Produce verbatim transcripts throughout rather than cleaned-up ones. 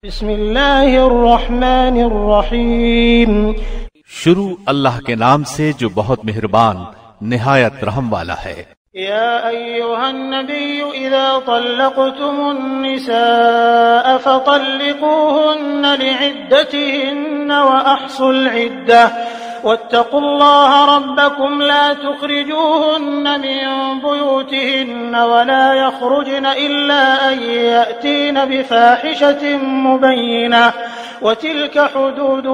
بسم اللہ الرحمن الرحیم، شروع اللہ کے نام سے جو بہت مہربان نہایت رحم والا ہے۔ یا ایہا النبی اذا طلقتم النساء فطلقوهن لعدتهن واحصوا العدة واتقوا الله ربكم لا تخرجوهن من بيوتهن ولا يخرجن إلا أن يأتين بفاحشة مبينة وتلك حدود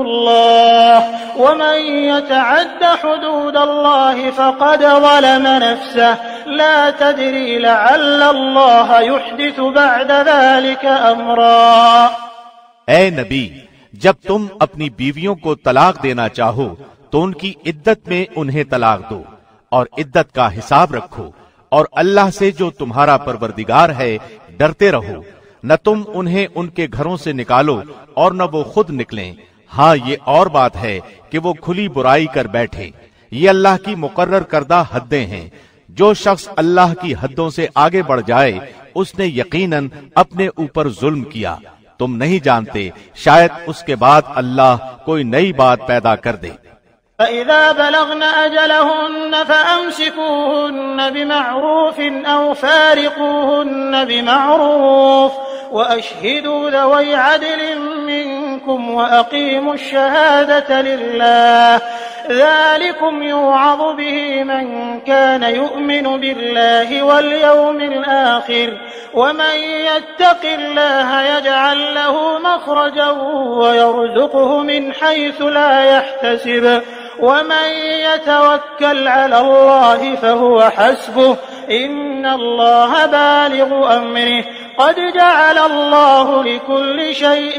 الله ومن يتعد حدود الله فقد ظلم نفسه لا تدري لعل الله يحدث بعد ذلك أمرا۔ اے نبی، جب تم اپنی بیویوں کو طلاق دینا چاہو تو ان کی عدت میں انہیں طلاق دو اور عدت کا حساب رکھو، اور اللہ سے جو تمہارا پروردگار ہے ڈرتے رہو۔ نہ تم انہیں ان کے گھروں سے نکالو اور نہ وہ خود نکلیں۔ ہاں یہ اور بات ہے کہ وہ کھلی برائی کر بیٹھے۔ یہ اللہ کی مقرر کردہ حدیں ہیں۔ جو شخص اللہ کی حدوں سے آگے بڑھ جائے اس نے یقیناً اپنے اوپر ظلم کیا۔ تم نہیں جانتے، شاید اس کے بعد اللہ کوئی نئی بات پیدا کر دے۔ فَإِذَا بَلَغْنَ أَجَلَهُنَّ فَأَمْسِكُوهُنَّ بِمَعْرُوفٍ أَوْ فَارِقُوهُنَّ بِمَعْرُوفٍ وَأَشْهِدُوا ذَوَيْ عَدْلٍ مِّنكُمْ وَأَقِيمُوا الشَّهَادَةَ لِلَّهِ ذَلِكُمْ يُوعَظُ بِهِ مَن كَانَ يُؤْمِنُ بِاللَّهِ وَالْيَوْمِ الْآخِرِ وَمَن يَتَّقِ اللَّهَ يَجْعَل لَّهُ مَخْرَجًا وَيَرْزُقْهُ مِنْ حَيْثُ لَا يَحْتَسِبُ وَمَن يَتَوَكَّلْ عَلَى اللَّهِ فَهُوَ حَسْبُهُ إِنَّ اللَّهَ بَالِغُ أَمْرِهِ قَدْ جَعَلَ اللَّهُ لِكُلِّ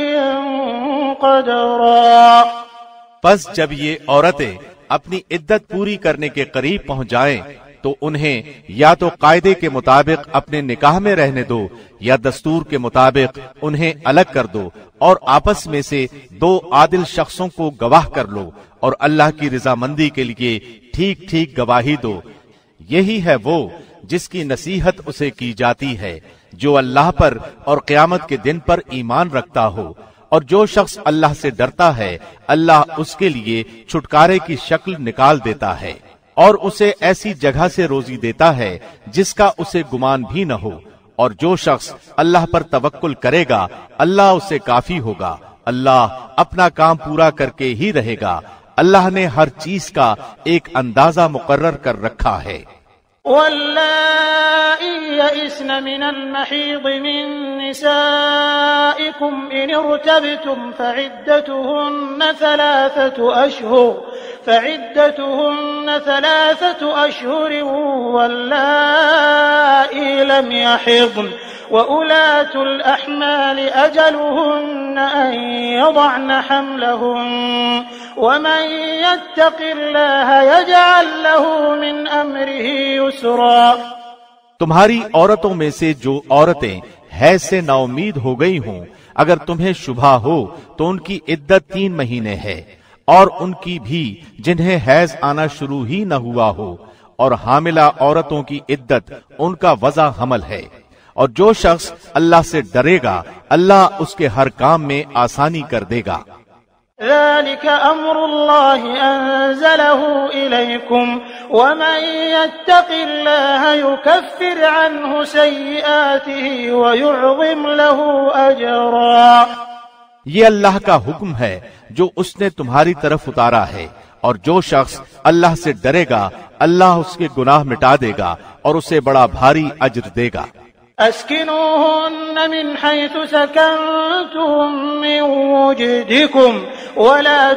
شَيْءٍ قَدْرًا۔ پس جب یہ عورتیں اپنی عدت پوری کرنے کے قریب پہنچ جائیں تو انہیں یا تو قاعدے کے مطابق اپنے نکاح میں رہنے دو یا دستور کے مطابق انہیں الگ کر دو، اور آپس میں سے دو عادل شخصوں کو گواہ کر لو، اور اللہ کی رضامندی کے لیے ٹھیک ٹھیک گواہی دو۔ یہی ہے وہ جس کی نصیحت اسے کی جاتی ہے جو اللہ پر اور قیامت کے دن پر ایمان رکھتا ہو، اور جو شخص اللہ سے ڈرتا ہے اللہ اس کے لیے چھٹکارے کی شکل نکال دیتا ہے، اور اسے ایسی جگہ سے روزی دیتا ہے جس کا اسے گمان بھی نہ ہو۔ اور جو شخص اللہ پر توکل کرے گا اللہ اسے کافی ہوگا۔ اللہ اپنا کام پورا کر کے ہی رہے گا۔ اللہ نے ہر چیز کا ایک اندازہ مقرر کر رکھا ہے۔ واللائي يئسن من المحيض من نسائكم إن ارتبتم فعدتهن ثلاثة أشهر فعدتهن ثلاثة أشهر واللائي لم يحضن وأولاة الأحمال أجلهن أن يضعن حملهن ومن يتق الله يجعل له من أمره يسرا۔ تمہاری عورتوں میں سے جو عورتیں حیض سے نا امید ہو گئی ہوں، اگر تمہیں شبہ ہو تو ان کی عدت تین مہینے ہے، اور ان کی بھی جنہیں حیض آنا شروع ہی نہ ہوا ہو، اور حاملہ عورتوں کی عدت ان کا وضع حمل ہے۔ اور جو شخص اللہ سے ڈرے گا اللہ اس کے ہر کام میں آسانی کر دے گا۔ ذلك أمر الله أنزله إليكم ومن يتق الله يكفر عنه سيئاته ويعظم له أجرا۔ یہ اللہ کا حکم ہے جو اس نے تمہاری طرف اتارا ہے، اور جو شخص اللہ سے ڈرے گا اللہ اس کے گناہ مٹا دے گا اور اسے بڑا بھاری اجر دے گا۔ أسكنوهن من حيث سكنتم من وجدكم ولا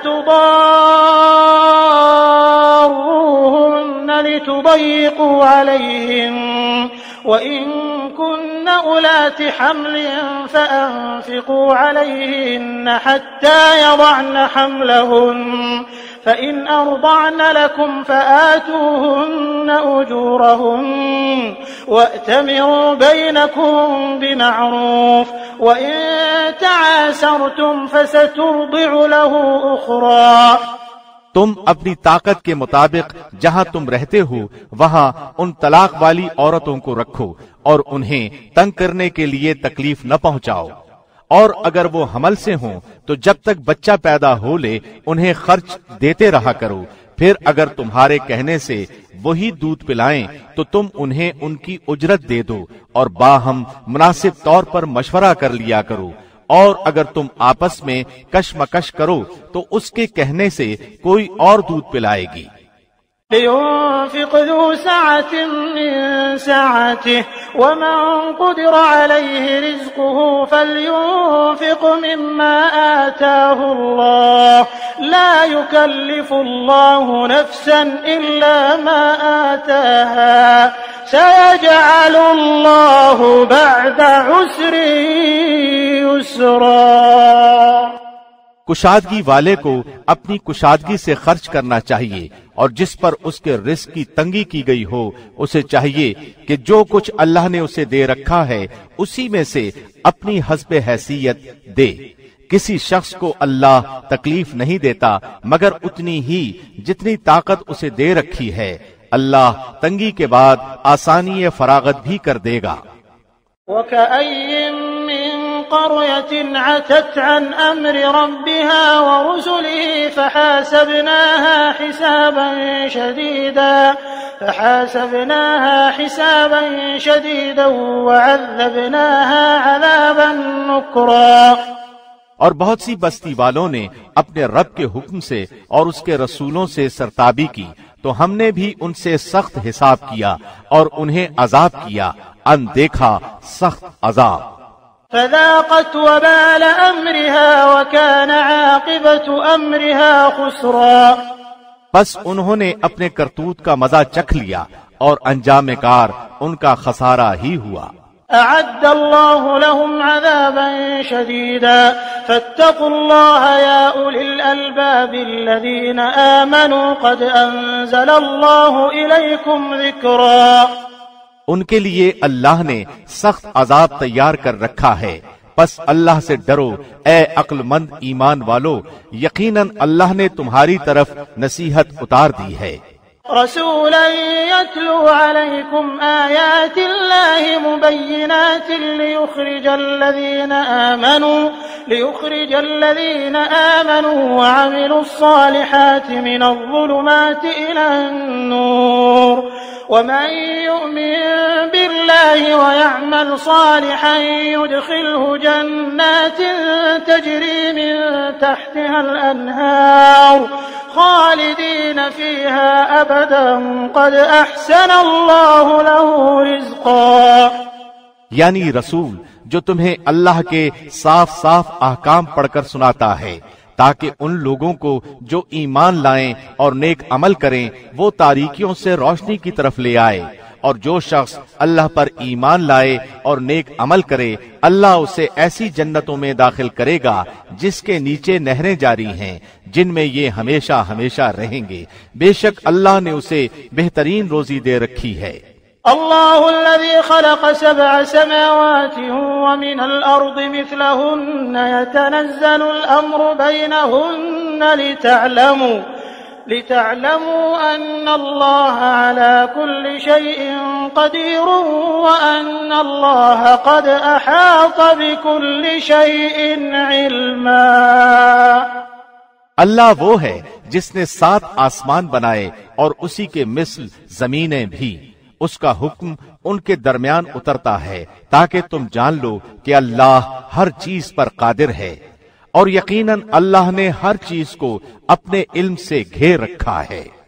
تضاروهن لتضيقوا عليهن وإن كن أولات حمل فأنفقوا عليهن حتى يضعن حملهن فإن أرضعن لكم فآتوهن أجورهن وأتمروا بينكم بمعروف وإن تعاسرتم فسترضع له أخرى۔ تم اپنی طاقت کے مطابق جہاں تم رہتے ہو وہاں ان طلاق والی عورتوں کو رکھو اور انہیں تنگ کرنے کے لیے تکلیف نہ پہنچاؤ، اور اگر وہ حمل سے ہوں تو جب تک بچہ پیدا ہو لے انہیں خرچ دیتے رہا کرو، پھر اگر تمہارے کہنے سے وہی دودھ پلائیں تو تم انہیں ان کی اجرت دے دو، اور باہم مناسب طور پر مشورہ کر لیا کرو، اور اگر تم آپس میں کشمکش کرو تو اس کے کہنے سے کوئی اور دودھ پلائے گی۔ لينفق ذو سعة من سعته ومن قدر عليه رزقه فلينفق مما آتاه الله لا يكلف الله نفسا إلا ما آتاها سيجعل الله بعد عسر يسرا۔ کشادگی والے کو اپنی کشادگی سے خرچ کرنا چاہیے، اور جس پر اس کے رزق کی تنگی کی گئی ہو اسے چاہیے کہ جو کچھ اللہ نے اسے دے رکھا ہے اسی میں سے اپنی حسب حیثیت دے۔ کسی شخص کو اللہ تکلیف نہیں دیتا مگر اتنی ہی جتنی طاقت اسے دے رکھی ہے۔ اللہ تنگی کے بعد آسانی فراغت بھی کر دے گا۔ وَكَأَيٍّ مِّن قَرْيَةٍ عَتَتْ عَنْ أَمْرِ رَبِّهَا وَرُسُلِهِ فَحَاسَبْنَاهَا حِسَابًا شَدِيدًا فَحَاسَبْنَاهَا حِسَابًا شَدِيدًا وَعَذَّبْنَاهَا عَذَابًا نُكْرًا۔ اور بہت سی بستی والوں نے اپنے رب کے حکم سے اور اس کے رسولوں سے سرتابی کی تو ہم نے بھی ان سے سخت حساب کیا اور انہیں عذاب کیا، ان دیکھا سخت عذاب۔ فذاقت وبال امرها وكان عاقبة امرها خسرا۔ بس انہوں نے اپنے کرتوت کا مزہ چکھ لیا اور انجام کار ان کا خسارہ ہی ہوا۔ اعد الله لهم عذابا شديدا فاتقوا الله يا اولي الالباب الذين امنوا قد انزل الله اليكم ذكرا۔ ان کے لیے اللہ نے سخت عذاب تیار کر رکھا ہے، پس اللہ سے ڈرو اے عقل مند ایمان والو، یقیناً اللہ نے تمہاری طرف نصیحت اتار دی ہے۔ رسولا يتلو عليكم آيات الله مبينات ليخرج الذين آمنوا ليخرج الذين آمنوا وعملوا الصالحات من الظلمات إلى النور ومن يؤمن بالله ويعمل صالحا يدخله جنات تجري من تحتها الأنهار خالدين فيها أبدا قد أحسن الله له رزقا۔ یعنی رسول جو تمہیں اللہ کے صاف صاف احکام پڑھ کر سناتا ہے تاکہ ان لوگوں کو جو ایمان لائیں اور نیک عمل کریں وہ تاریکیوں سے روشنی کی طرف لے آئے، اور جو شخص اللہ پر ایمان لائے اور نیک عمل کرے اللہ اسے ایسی جنتوں میں داخل کرے گا جس کے نیچے نہریں جاری ہیں، جن میں یہ ہمیشہ ہمیشہ رہیں گے، بے شک اللہ نے اسے بہترین روزی دے رکھی ہے۔ الله الذي خلق سبع سماوات ومن الأرض مثلهن يتنزل الأمر بينهن لتعلموا لتعلموا أن الله على كل شيء قدير وأن الله قد أحاط بكل شيء علما۔ اللہ وہ ہے جس نے سات آسمان بنائے اور اسی کے مثل زمینیں بھی، اس کا حکم ان کے درمیان اترتا ہے تاکہ تم جان لو کہ اللہ ہر چیز پر قادر ہے، اور یقیناً اللہ نے ہر چیز کو اپنے علم سے گھیر رکھا ہے۔